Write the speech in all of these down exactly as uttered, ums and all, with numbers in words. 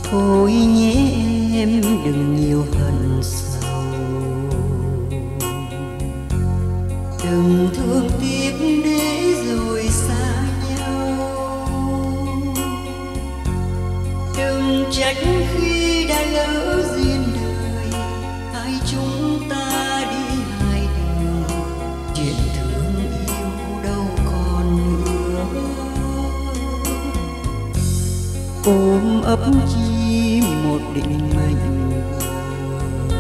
Thôi nhé em đừng nhiều hận sầu, đừng thương tiếc để rồi xa nhau. Đừng trách khi đã lỡ duyên đời, hai chúng ta đi hai đường, chuyện thương yêu đâu còn nữa. Ôm ấp chi một định mệnh buồn,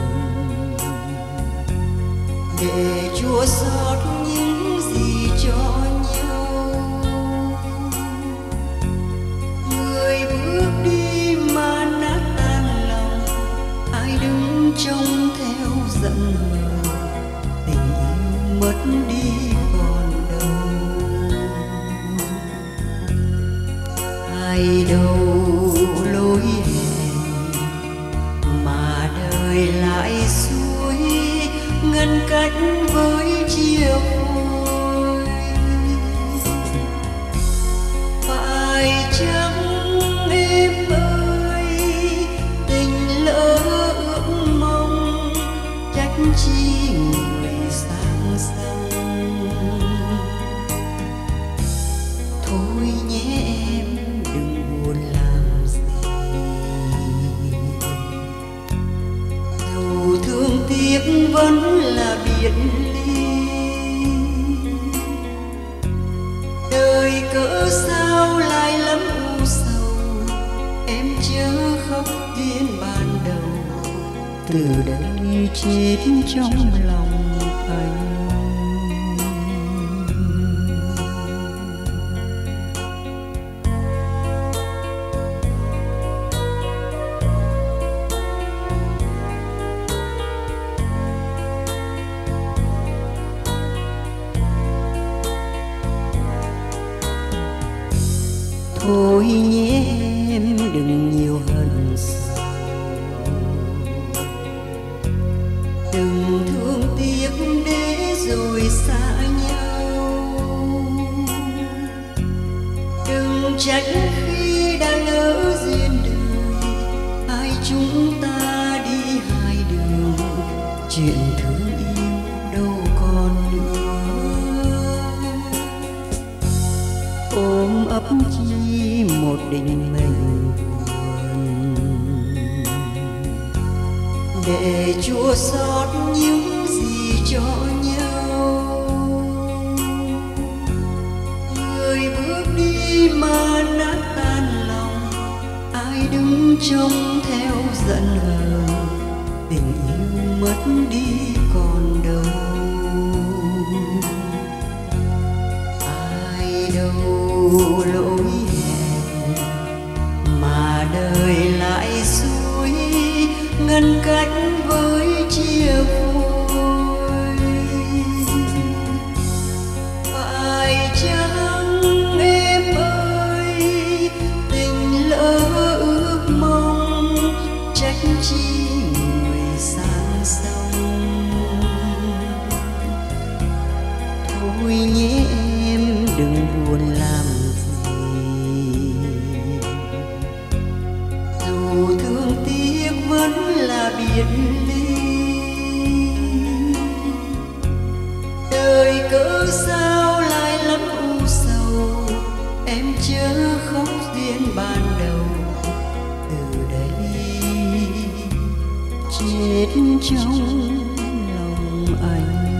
để chua xót những gì cho nhau. Người bước đi mà nát tan lòng, ai đứng trông theo giận hờn, tình yêu mất đi còn đâu. Ai đâu lối hẹn mà đời lại suối, ngăn cách với chia phôi. Phải chăng em ơi tình lỡ ước mong, trách chi người sang sông. Thôi nhé em đừng buồn làm gì, dù thương tiếc vẫn là biệt ly. Đời cỡ sao lại lắm u sầu, em chớ khóc tiếng ban đầu, từ đây chết trong lòng anh. Thôi nhé em đừng nhiều hận sầu, đừng thương tiếc để rồi xa nhau. Đừng trách khi đã lỡ duyên đời, hai chúng ta đi hai đường, chuyện thương yêu đâu còn nữa. Ôm ấp chi một định mệnh buồn, để chua xót những gì cho nhau. Người bước đi mà nát tan lòng, ai đứng trông theo giận hờn, tình yêu mất đi còn đâu. Ai đâu lỗi hẹn mà đời lại suối, ngăn cách với chia phôi. Phải chăng em ơi tình lỡ ước mong, trách chi người sang sông. Thôi nhé em đừng buồn làm gì, dù thương tiếc vẫn là biệt ly. Đời cỡ sao lại lắm u sầu, em chớ khóc duyên ban đầu, từ đây chết trong lòng anh.